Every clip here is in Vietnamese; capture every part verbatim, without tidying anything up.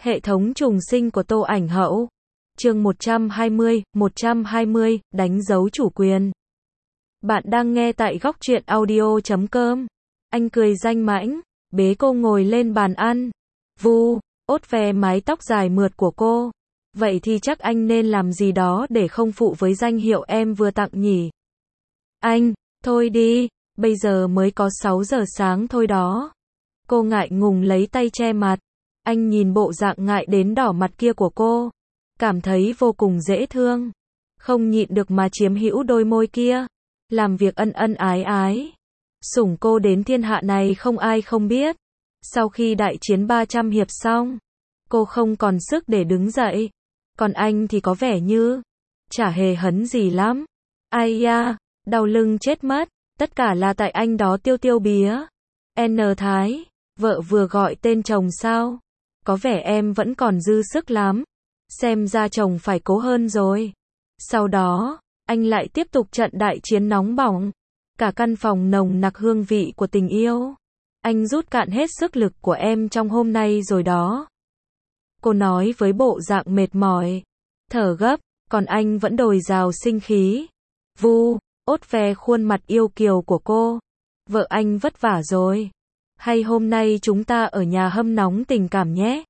Hệ thống trùng sinh của Tô Ảnh Hậu. Chương một trăm hai mươi, một trăm hai mươi, đánh dấu chủ quyền. Bạn đang nghe tại góc truyện audio chấm com. Anh cười danh mãnh, bế cô ngồi lên bàn ăn. Vu, ốt ve mái tóc dài mượt của cô. Vậy thì chắc anh nên làm gì đó để không phụ với danh hiệu em vừa tặng nhỉ? Anh, thôi đi, bây giờ mới có sáu giờ sáng thôi đó. Cô ngại ngùng lấy tay che mặt. Anh nhìn bộ dạng ngại đến đỏ mặt kia của cô, cảm thấy vô cùng dễ thương. Không nhịn được mà chiếm hữu đôi môi kia, làm việc ân ân ái ái. Sủng cô đến thiên hạ này không ai không biết. Sau khi đại chiến ba trăm hiệp xong, cô không còn sức để đứng dậy. Còn anh thì có vẻ như chả hề hấn gì lắm. Ai da, đau lưng chết mất. Tất cả là tại anh đó tiêu tiêu bía. N Thái, vợ vừa gọi tên chồng sao? Có vẻ em vẫn còn dư sức lắm. Xem ra chồng phải cố hơn rồi. Sau đó, anh lại tiếp tục trận đại chiến nóng bỏng. Cả căn phòng nồng nặc hương vị của tình yêu. Anh rút cạn hết sức lực của em trong hôm nay rồi đó. Cô nói với bộ dạng mệt mỏi, thở gấp, còn anh vẫn đồi dào sinh khí. Vu, ốt ve khuôn mặt yêu kiều của cô. Vợ anh vất vả rồi. Hay hôm nay chúng ta ở nhà hâm nóng tình cảm nhé?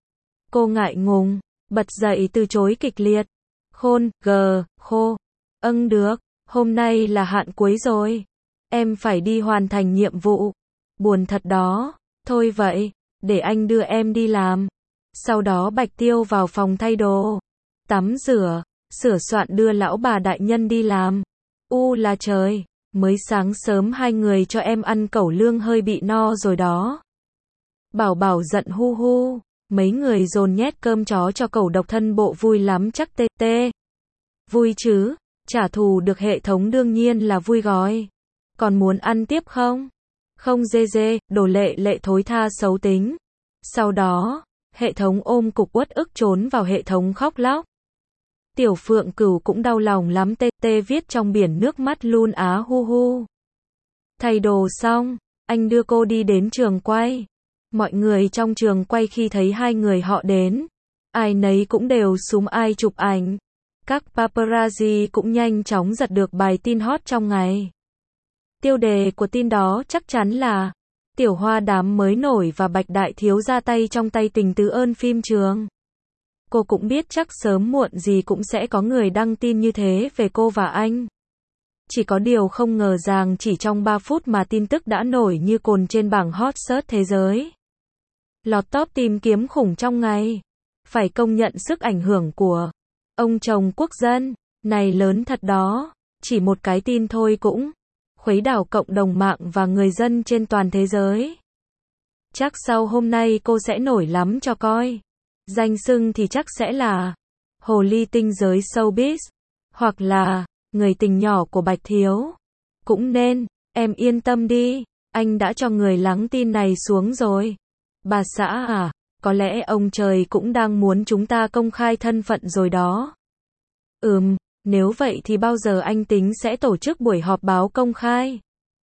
Cô ngại ngùng, bật dậy từ chối kịch liệt. Khôn, gờ, khô. Âng được, hôm nay là hạn cuối rồi. Em phải đi hoàn thành nhiệm vụ. Buồn thật đó. Thôi vậy, để anh đưa em đi làm. Sau đó Bạch Tiêu vào phòng thay đồ, tắm rửa, sửa soạn đưa lão bà đại nhân đi làm. U là trời, mới sáng sớm hai người cho em ăn cẩu lương hơi bị no rồi đó. Bảo Bảo giận hu hu, mấy người dồn nhét cơm chó cho cẩu độc thân bộ vui lắm chắc tê tê. Vui chứ, trả thù được hệ thống đương nhiên là vui gói. Còn muốn ăn tiếp không? Không dê dê, đồ lệ lệ thối tha xấu tính. Sau đó, hệ thống ôm cục uất ức trốn vào hệ thống khóc lóc. Tiểu Phượng Cửu cũng đau lòng lắm tê tê viết trong biển nước mắt luôn á hu hu. Thay đồ xong, anh đưa cô đi đến trường quay. Mọi người trong trường quay khi thấy hai người họ đến, ai nấy cũng đều súm ai chụp ảnh. Các paparazzi cũng nhanh chóng giật được bài tin hot trong ngày. Tiêu đề của tin đó chắc chắn là Tiểu Hoa đám mới nổi và Bạch Đại Thiếu ra tay trong tay tình tứ ơn phim trường. Cô cũng biết chắc sớm muộn gì cũng sẽ có người đăng tin như thế về cô và anh. Chỉ có điều không ngờ rằng chỉ trong ba phút mà tin tức đã nổi như cồn trên bảng hot search thế giới. Lọt top tìm kiếm khủng trong ngày. Phải công nhận sức ảnh hưởng của ông chồng quốc dân này lớn thật đó. Chỉ một cái tin thôi cũng khuấy đảo cộng đồng mạng và người dân trên toàn thế giới. Chắc sau hôm nay cô sẽ nổi lắm cho coi. Danh xưng thì chắc sẽ là hồ ly tinh giới showbiz, hoặc là người tình nhỏ của Bạch Thiếu. Cũng nên, em yên tâm đi, anh đã cho người lắng tin này xuống rồi. Bà xã à, có lẽ ông trời cũng đang muốn chúng ta công khai thân phận rồi đó. Ừm, nếu vậy thì bao giờ anh tính sẽ tổ chức buổi họp báo công khai?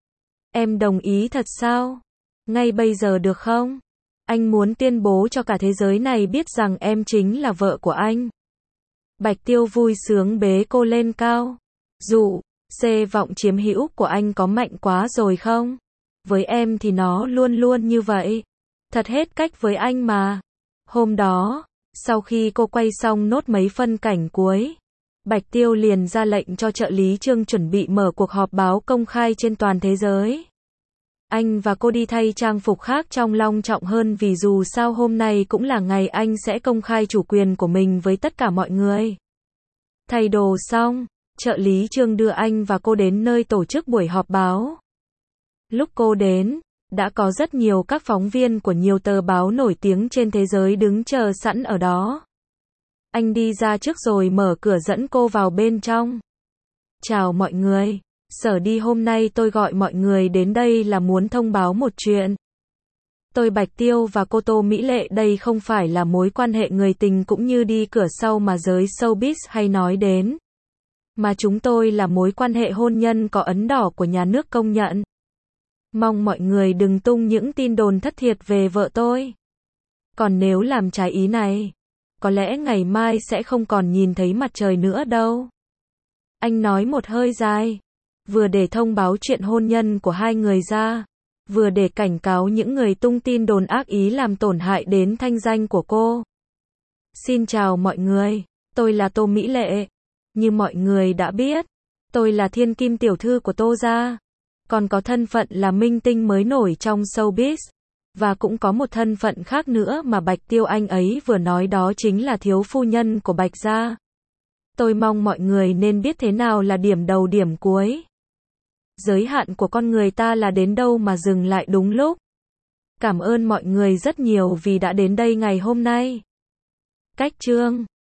Em đồng ý thật sao? Ngay bây giờ được không? Anh muốn tuyên bố cho cả thế giới này biết rằng em chính là vợ của anh. Bạch Tiêu vui sướng bế cô lên cao. Dụ, xê vọng chiếm hữu của anh có mạnh quá rồi không? Với em thì nó luôn luôn như vậy. Thật hết cách với anh mà. Hôm đó, sau khi cô quay xong nốt mấy phân cảnh cuối, Bạch Tiêu liền ra lệnh cho trợ lý Trương chuẩn bị mở cuộc họp báo công khai trên toàn thế giới. Anh và cô đi thay trang phục khác trông long trọng hơn vì dù sao hôm nay cũng là ngày anh sẽ công khai chủ quyền của mình với tất cả mọi người. Thay đồ xong, trợ lý Trương đưa anh và cô đến nơi tổ chức buổi họp báo. Lúc cô đến, đã có rất nhiều các phóng viên của nhiều tờ báo nổi tiếng trên thế giới đứng chờ sẵn ở đó. Anh đi ra trước rồi mở cửa dẫn cô vào bên trong. Chào mọi người. Sở đi hôm nay tôi gọi mọi người đến đây là muốn thông báo một chuyện. Tôi Bạch Tiêu và cô Tô Mỹ Lệ đây không phải là mối quan hệ người tình cũng như đi cửa sau mà giới showbiz hay nói đến. Mà chúng tôi là mối quan hệ hôn nhân có ấn đỏ của nhà nước công nhận. Mong mọi người đừng tung những tin đồn thất thiệt về vợ tôi. Còn nếu làm trái ý này, có lẽ ngày mai sẽ không còn nhìn thấy mặt trời nữa đâu. Anh nói một hơi dài, vừa để thông báo chuyện hôn nhân của hai người ra, vừa để cảnh cáo những người tung tin đồn ác ý làm tổn hại đến thanh danh của cô. Xin chào mọi người, tôi là Tô Mỹ Lệ. Như mọi người đã biết, tôi là thiên kim tiểu thư của Tô gia, còn có thân phận là minh tinh mới nổi trong showbiz. Và cũng có một thân phận khác nữa mà Bạch Tiêu Anh ấy vừa nói, đó chính là thiếu phu nhân của Bạch gia. Tôi mong mọi người nên biết thế nào là điểm đầu điểm cuối. Giới hạn của con người ta là đến đâu mà dừng lại đúng lúc. Cảm ơn mọi người rất nhiều vì đã đến đây ngày hôm nay. Cách chương